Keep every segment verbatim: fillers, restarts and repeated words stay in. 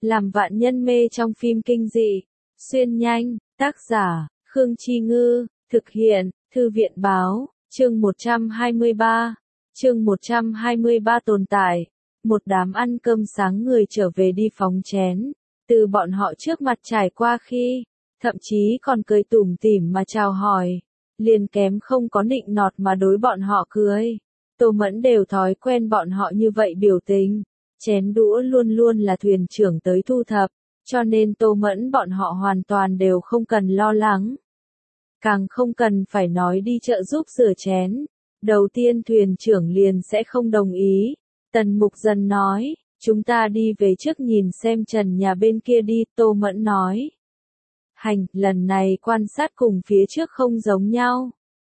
làm vạn nhân mê trong phim kinh dị. Xuyên nhanh, tác giả, Khương Chi Ngư, thực hiện, Thư viện Báo, chương một trăm hai mươi ba. Chương một trăm hai mươi ba tồn tại. Một đám ăn cơm sáng người trở về đi phóng chén. Từ bọn họ trước mặt trải qua khi, thậm chí còn cười tủm tỉm mà chào hỏi. Liền kém không có nịnh nọt mà đối bọn họ cười. Tô Mẫn đều thói quen bọn họ như vậy biểu tình. Chén đũa luôn luôn là thuyền trưởng tới thu thập, cho nên Tô Mẫn bọn họ hoàn toàn đều không cần lo lắng. Càng không cần phải nói đi chợ giúp rửa chén. Đầu tiên thuyền trưởng liền sẽ không đồng ý. Tần Mục Dần nói, chúng ta đi về trước nhìn xem trần nhà bên kia đi, Tô Mẫn nói. Hành, lần này quan sát cùng phía trước không giống nhau.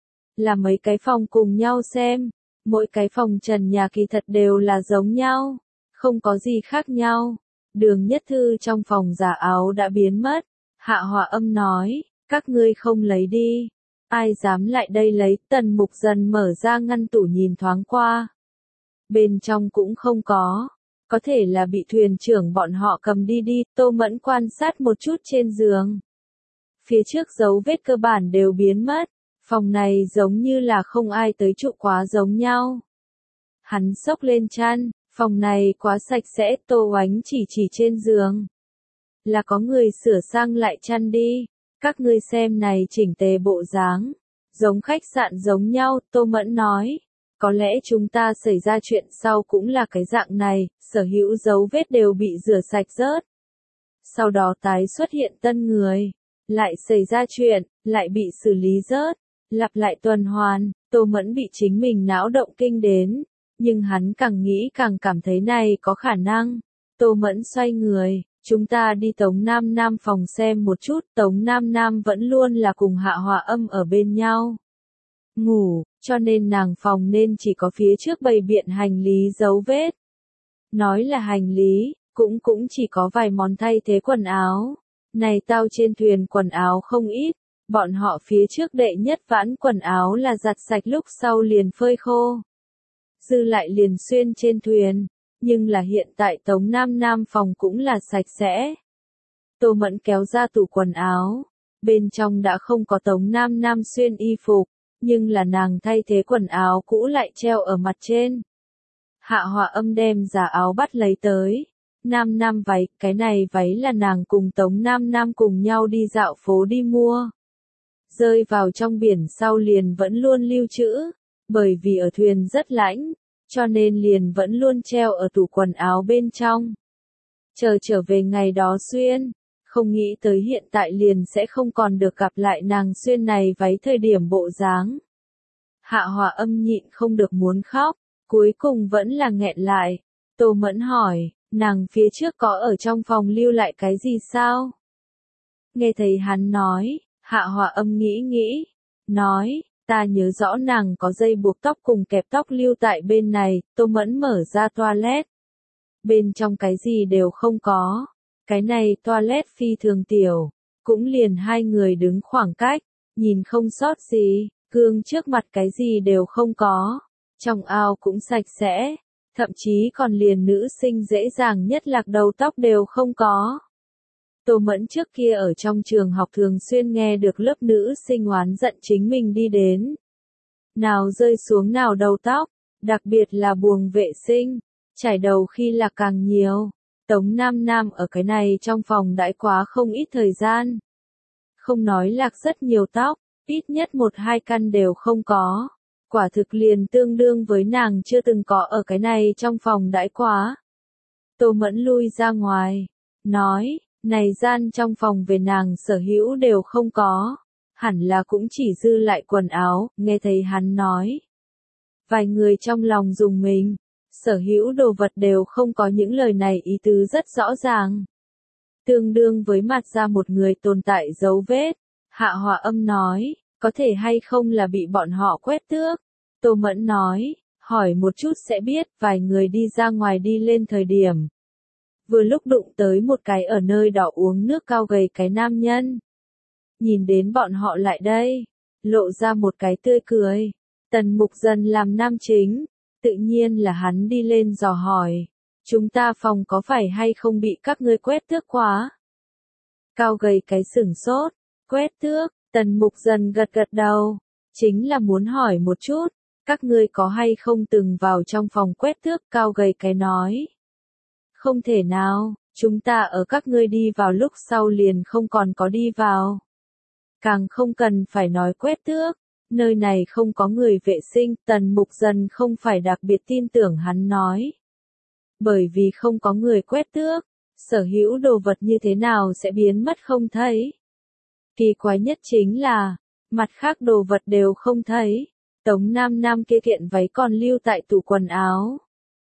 Là mấy cái phòng cùng nhau xem, mỗi cái phòng trần nhà kỳ thật đều là giống nhau, không có gì khác nhau. Đường Nhất Thư trong phòng giả áo đã biến mất. Hạ Hòa Âm nói, các ngươi không lấy đi. Ai dám lại đây lấy, Tần Mục Dần mở ra ngăn tủ nhìn thoáng qua. Bên trong cũng không có. Có thể là bị thuyền trưởng bọn họ cầm đi đi, Tô Mẫn quan sát một chút trên giường. Phía trước dấu vết cơ bản đều biến mất. Phòng này giống như là không ai tới trụ quá giống nhau. Hắn xốc lên chăn, phòng này quá sạch sẽ, Tô Oánh chỉ chỉ trên giường. Là có người sửa sang lại chăn đi. Các ngươi xem này chỉnh tề bộ dáng, giống khách sạn giống nhau, Tô Mẫn nói. Có lẽ chúng ta xảy ra chuyện sau cũng là cái dạng này, sở hữu dấu vết đều bị rửa sạch rớt. Sau đó tái xuất hiện tân người, lại xảy ra chuyện, lại bị xử lý rớt, lặp lại tuần hoàn, Tô Mẫn bị chính mình não động kinh đến, nhưng hắn càng nghĩ càng cảm thấy này có khả năng. Tô Mẫn xoay người, chúng ta đi Tống Nam Nam phòng xem một chút, Tống Nam Nam vẫn luôn là cùng Hạ Hòa Âm ở bên nhau. Ngủ, cho nên nàng phòng nên chỉ có phía trước bày biện hành lý dấu vết. Nói là hành lý, cũng cũng chỉ có vài món thay thế quần áo. Này tao trên thuyền quần áo không ít, bọn họ phía trước đệ nhất vãn quần áo là giặt sạch lúc sau liền phơi khô. Dư lại liền xuyên trên thuyền, nhưng là hiện tại Tống Nam Nam phòng cũng là sạch sẽ. Tô Mẫn kéo ra tủ quần áo, bên trong đã không có Tống Nam Nam xuyên y phục, nhưng là nàng thay thế quần áo cũ lại treo ở mặt trên. Hạ Hòa Âm đem giả áo bắt lấy tới. Nam Nam váy, cái này váy là nàng cùng Tống Nam Nam cùng nhau đi dạo phố đi mua. Rơi vào trong biển sau liền vẫn luôn lưu trữ, bởi vì ở thuyền rất lạnh, cho nên liền vẫn luôn treo ở tủ quần áo bên trong. Chờ trở về ngày đó xuyên, không nghĩ tới hiện tại liền sẽ không còn được gặp lại nàng xuyên này váy thời điểm bộ dáng. Hạ Hòa Âm nhịn không được muốn khóc, cuối cùng vẫn là nghẹn lại. Tô Mẫn hỏi, nàng phía trước có ở trong phòng lưu lại cái gì sao? Nghe thấy hắn nói, Hạ Hòa Âm nghĩ nghĩ, nói, ta nhớ rõ nàng có dây buộc tóc cùng kẹp tóc lưu tại bên này. Tô Mẫn mở ra toilet. Bên trong cái gì đều không có. Cái này toilet phi thường tiểu, cũng liền hai người đứng khoảng cách, nhìn không sót gì, gương trước mặt cái gì đều không có. Trong ao cũng sạch sẽ, thậm chí còn liền nữ sinh dễ dàng nhất lạc đầu tóc đều không có. Tô Mẫn trước kia ở trong trường học thường xuyên nghe được lớp nữ sinh oán giận chính mình đi đến. Nào rơi xuống nào đầu tóc, đặc biệt là buồng vệ sinh, chải đầu khi lạc càng nhiều. Tống Nam Nam ở cái này trong phòng đãi quá không ít thời gian. Không nói lạc rất nhiều tóc, ít nhất một hai căn đều không có. Quả thực liền tương đương với nàng chưa từng có ở cái này trong phòng đãi quá. Tô Mẫn lui ra ngoài, nói, này gian trong phòng về nàng sở hữu đều không có. Hẳn là cũng chỉ dư lại quần áo, nghe thấy hắn nói. Vài người trong lòng dùng mình. Sở hữu đồ vật đều không có, những lời này ý tứ rất rõ ràng. Tương đương với mặt ra một người tồn tại dấu vết. Hạ Hòa Âm nói, có thể hay không là bị bọn họ quét tước. Tô Mẫn nói, hỏi một chút sẽ biết. Vài người đi ra ngoài đi lên thời điểm. Vừa lúc đụng tới một cái ở nơi đó uống nước cao gầy cái nam nhân. Nhìn đến bọn họ lại đây, lộ ra một cái tươi cười. Tần Mục Dần làm nam chính. Tự nhiên là hắn đi lên dò hỏi. chúng ta phòng có phải hay không bị các ngươi quét tước quá? Cao gầy cái sửng sốt, quét tước, Tần Mục Dần gật gật đầu, chính là muốn hỏi một chút, các ngươi có hay không từng vào trong phòng quét tước? Cao gầy cái nói. Không thể nào, chúng ta ở các ngươi đi vào lúc sau liền không còn có đi vào. Càng không cần phải nói quét tước, nơi này không có người vệ sinh, Tần Mục Dần không phải đặc biệt tin tưởng hắn nói. Bởi vì không có người quét tước, sở hữu đồ vật như thế nào sẽ biến mất không thấy. Kỳ quái nhất chính là, mặt khác đồ vật đều không thấy, Tống Nam Nam kia kiện váy còn lưu tại tủ quần áo.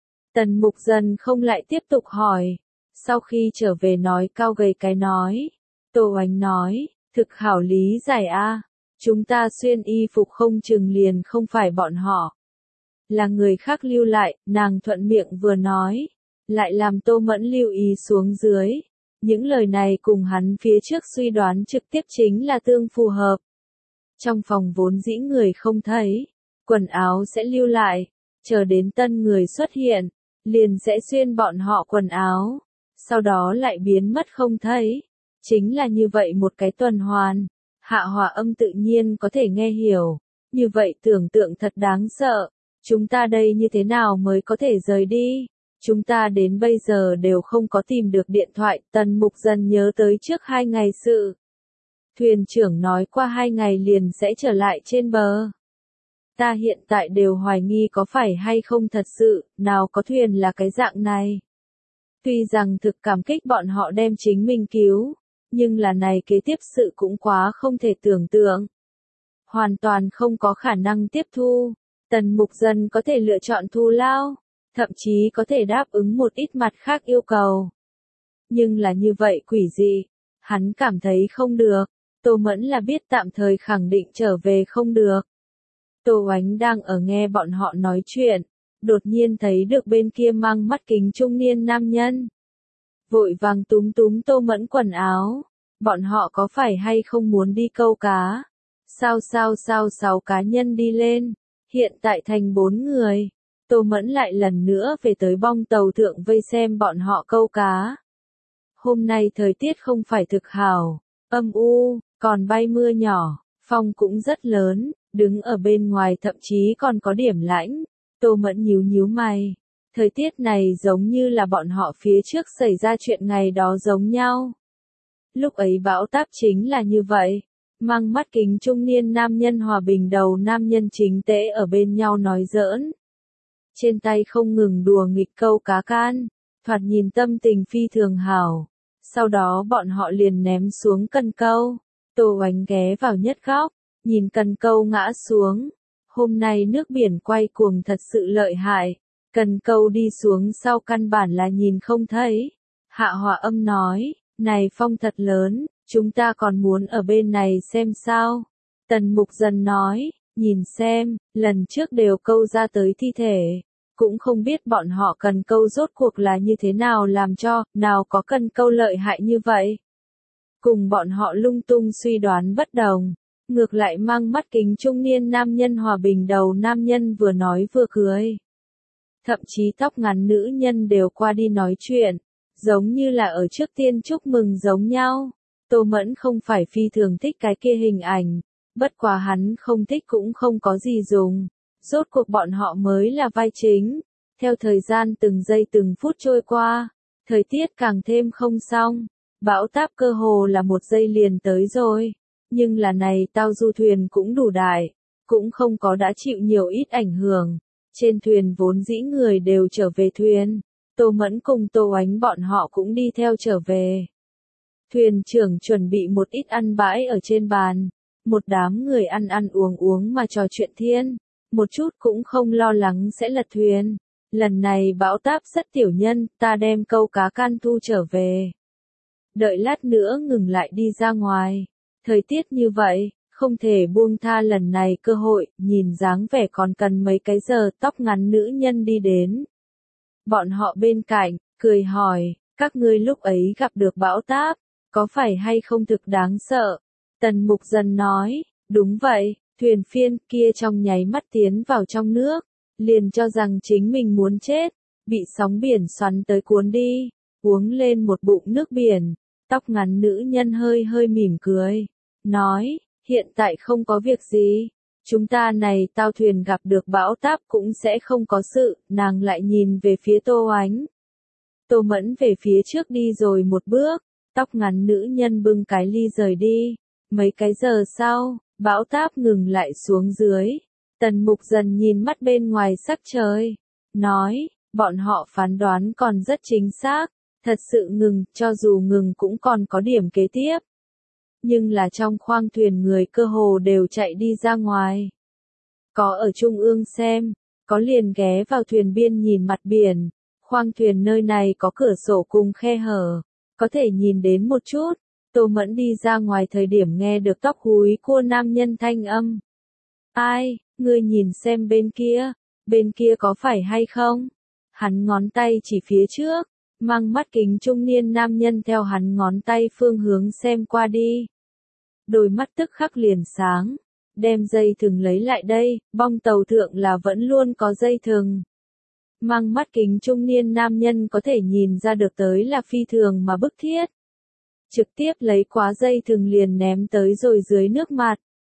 Tần Mục Dần không lại tiếp tục hỏi, sau khi trở về nói Cao gầy cái nói. Tô Oánh nói, thực hảo lý giải a, chúng ta xuyên y phục không chừng liền không phải bọn họ. Là người khác lưu lại, nàng thuận miệng vừa nói, lại làm Tô Mẫn lưu ý xuống dưới. Những lời này cùng hắn phía trước suy đoán trực tiếp chính là tương phù hợp. Trong phòng vốn dĩ người không thấy, quần áo sẽ lưu lại, chờ đến tân người xuất hiện, liền sẽ xuyên bọn họ quần áo, sau đó lại biến mất không thấy. Chính là như vậy một cái tuần hoàn, Hạ Hòa Âm tự nhiên có thể nghe hiểu, như vậy tưởng tượng thật đáng sợ, chúng ta đây như thế nào mới có thể rời đi? Chúng ta đến bây giờ đều không có tìm được điện thoại, Tần Mục Dần nhớ tới trước hai ngày sự. Thuyền trưởng nói qua hai ngày liền sẽ trở lại trên bờ. Ta hiện tại đều hoài nghi có phải hay không thật sự, nào có thuyền là cái dạng này. Tuy rằng thực cảm kích bọn họ đem chính mình cứu, nhưng là này kế tiếp sự cũng quá không thể tưởng tượng. Hoàn toàn không có khả năng tiếp thu, Tần Mục Dần có thể lựa chọn thù lao, thậm chí có thể đáp ứng một ít mặt khác yêu cầu. Nhưng là như vậy quỷ dị, hắn cảm thấy không được, Tô Mẫn là biết tạm thời khẳng định trở về không được. Tô Oánh đang ở nghe bọn họ nói chuyện, đột nhiên thấy được bên kia mang mắt kính trung niên nam nhân. Vội vàng túm túm Tô Mẫn quần áo, bọn họ có phải hay không muốn đi câu cá? Sao sao sao sáu cá nhân đi lên, hiện tại thành bốn người. Tô Mẫn lại lần nữa về tới bong tàu thượng vây xem bọn họ câu cá. Hôm nay thời tiết không phải thực hảo, âm u, còn bay mưa nhỏ, phong cũng rất lớn, đứng ở bên ngoài thậm chí còn có điểm lãnh. Tô Mẫn nhíu nhíu mày, thời tiết này giống như là bọn họ phía trước xảy ra chuyện ngày đó giống nhau. Lúc ấy bão táp chính là như vậy, mang mắt kính trung niên nam nhân hòa bình đầu nam nhân chính tễ ở bên nhau nói giỡn. Trên tay không ngừng đùa nghịch câu cá can, thoạt nhìn tâm tình phi thường hảo. Sau đó bọn họ liền ném xuống cần câu, Tô Oánh ghé vào nhất góc, nhìn cần câu ngã xuống. Hôm nay nước biển quay cuồng thật sự lợi hại, cần câu đi xuống sau căn bản là nhìn không thấy. Hạ Hòa Âm nói, này phong thật lớn, chúng ta còn muốn ở bên này xem sao. Tần Mục Dần nói, nhìn xem, lần trước đều câu ra tới thi thể. Cũng không biết bọn họ cần câu rốt cuộc là như thế nào làm cho, nào có cần câu lợi hại như vậy. Cùng bọn họ lung tung suy đoán bất đồng, ngược lại mang mắt kính trung niên nam nhân hòa bình đầu nam nhân vừa nói vừa cười. Thậm chí tóc ngắn nữ nhân đều qua đi nói chuyện, giống như là ở trước tiên chúc mừng giống nhau. Tô Mẫn không phải phi thường thích cái kia hình ảnh, bất quá hắn không thích cũng không có gì dùng. Rốt cuộc bọn họ mới là vai chính. Theo thời gian từng giây từng phút trôi qua, thời tiết càng thêm không xong. Bão táp cơ hồ là một giây liền tới rồi. Nhưng là này tao du thuyền cũng đủ đại, cũng không có đã chịu nhiều ít ảnh hưởng. Trên thuyền vốn dĩ người đều trở về thuyền. Tô Mẫn cùng Tô Oánh bọn họ cũng đi theo trở về. Thuyền trưởng chuẩn bị một ít ăn bãi ở trên bàn. Một đám người ăn ăn uống uống mà trò chuyện thiên. Một chút cũng không lo lắng sẽ lật thuyền. Lần này bão táp rất tiểu nhân, ta đem câu cá can thu trở về. Đợi lát nữa ngừng lại đi ra ngoài. Thời tiết như vậy, không thể buông tha lần này cơ hội, nhìn dáng vẻ còn cần mấy cái giờ, tóc ngắn nữ nhân đi đến. Bọn họ bên cạnh, cười hỏi, các ngươi lúc ấy gặp được bão táp, có phải hay không thực đáng sợ? Tần Mục Dần nói, đúng vậy. Thuyền phiên kia trong nháy mắt tiến vào trong nước, liền cho rằng chính mình muốn chết, bị sóng biển xoắn tới cuốn đi, uống lên một bụng nước biển. Tóc ngắn nữ nhân hơi hơi mỉm cười, nói, hiện tại không có việc gì, chúng ta này tao thuyền gặp được bão táp cũng sẽ không có sự. Nàng lại nhìn về phía Tô Ánh. Tô Mẫn về phía trước đi rồi một bước, tóc ngắn nữ nhân bưng cái ly rời đi. Mấy cái giờ sau, bão táp ngừng lại xuống dưới. Tần Mục Dần nhìn mắt bên ngoài sắc trời, nói, bọn họ phán đoán còn rất chính xác, thật sự ngừng, cho dù ngừng cũng còn có điểm kế tiếp. Nhưng là trong khoang thuyền người cơ hồ đều chạy đi ra ngoài. Có ở trung ương xem, có liền ghé vào thuyền biên nhìn mặt biển. Khoang thuyền nơi này có cửa sổ cùng khe hở, có thể nhìn đến một chút. Tô Mẫn đi ra ngoài thời điểm nghe được tóc húi cua nam nhân thanh âm. Ai, ngươi nhìn xem bên kia, bên kia có phải hay không? Hắn ngón tay chỉ phía trước, mang mắt kính trung niên nam nhân theo hắn ngón tay phương hướng xem qua đi. Đôi mắt tức khắc liền sáng, đem dây thừng lấy lại đây, bong tàu thượng là vẫn luôn có dây thừng. Mang mắt kính trung niên nam nhân có thể nhìn ra được tới là phi thường mà bức thiết. Trực tiếp lấy quá dây thừng liền ném tới rồi dưới nước mặt.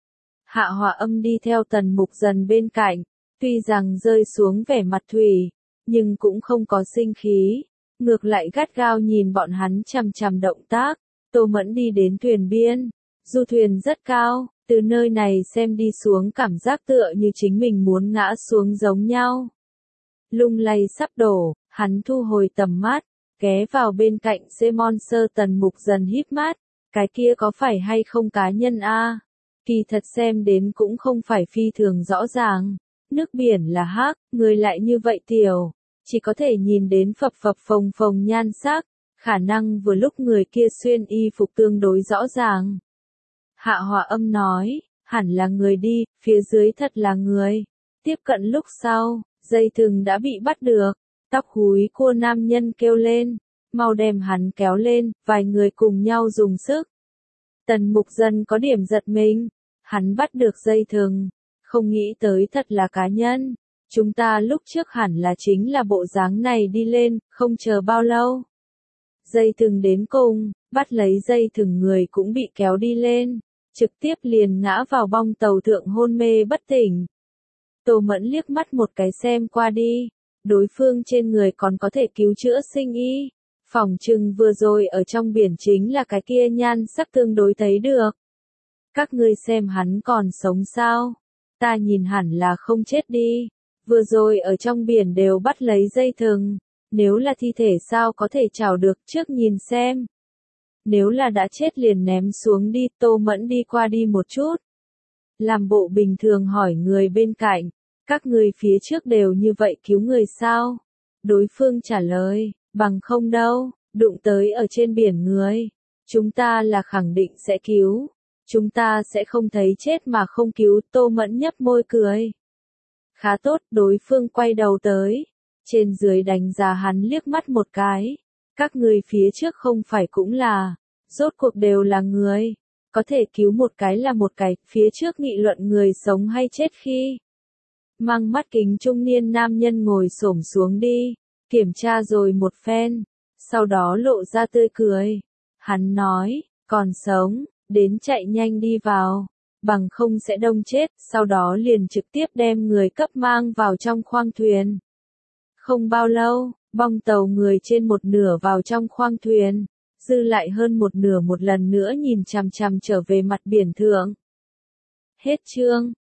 Hạ Họa Âm đi theo Tần Mục Dần bên cạnh, tuy rằng rơi xuống vẻ mặt thủy, nhưng cũng không có sinh khí, ngược lại gắt gao nhìn bọn hắn chằm chằm động tác. Tô Mẫn đi đến thuyền biên, du thuyền rất cao, từ nơi này xem đi xuống cảm giác tựa như chính mình muốn ngã xuống giống nhau. Lung lay sắp đổ, hắn thu hồi tầm mắt, ghé vào bên cạnh Simon Sơ. Tần Mục Dần híp mắt, cái kia có phải hay không cá nhân a? Kỳ thật xem đến cũng không phải phi thường rõ ràng. Nước biển là hắc, người lại như vậy tiểu, chỉ có thể nhìn đến phập phập phồng phồng nhan sắc, khả năng vừa lúc người kia xuyên y phục tương đối rõ ràng. Hạ Họa Âm nói, hẳn là người đi, phía dưới thật là người. Tiếp cận lúc sau, dây thừng đã bị bắt được, tóc húi cua nam nhân kêu lên, mau đem hắn kéo lên, vài người cùng nhau dùng sức. Tần Mục Dần có điểm giật mình, hắn bắt được dây thừng, không nghĩ tới thật là cá nhân. Chúng ta lúc trước hẳn là chính là bộ dáng này đi lên, không chờ bao lâu. Dây thừng đến cùng, bắt lấy dây thừng người cũng bị kéo đi lên, trực tiếp liền ngã vào bong tàu thượng hôn mê bất tỉnh. Tô Mẫn liếc mắt một cái xem qua đi, đối phương trên người còn có thể cứu chữa sinh y. Phỏng chừng vừa rồi ở trong biển chính là cái kia nhan sắc tương đối thấy được. Các ngươi xem hắn còn sống sao? Ta nhìn hẳn là không chết đi. Vừa rồi ở trong biển đều bắt lấy dây thừng. Nếu là thi thể sao có thể trảo được, trước nhìn xem. Nếu là đã chết liền ném xuống đi. Tô Mẫn đi qua đi một chút, làm bộ bình thường hỏi người bên cạnh, các người phía trước đều như vậy cứu người sao? Đối phương trả lời, bằng không đâu, đụng tới ở trên biển người, chúng ta là khẳng định sẽ cứu, chúng ta sẽ không thấy chết mà không cứu. Tô Mẫn nhấp môi cười. Khá tốt. Đối phương quay đầu tới, trên dưới đánh giá hắn liếc mắt một cái. Các người phía trước không phải cũng là, rốt cuộc đều là người, có thể cứu một cái là một cái. Phía trước nghị luận người sống hay chết khi mang mắt kính trung niên nam nhân ngồi xổm xuống đi, kiểm tra rồi một phen, sau đó lộ ra tươi cười. Hắn nói, còn sống, đến chạy nhanh đi vào, bằng không sẽ đông chết. Sau đó liền trực tiếp đem người cấp mang vào trong khoang thuyền. Không bao lâu, bong tàu người trên một nửa vào trong khoang thuyền, dư lại hơn một nửa một lần nữa nhìn chằm chằm trở về mặt biển thượng. Hết chương.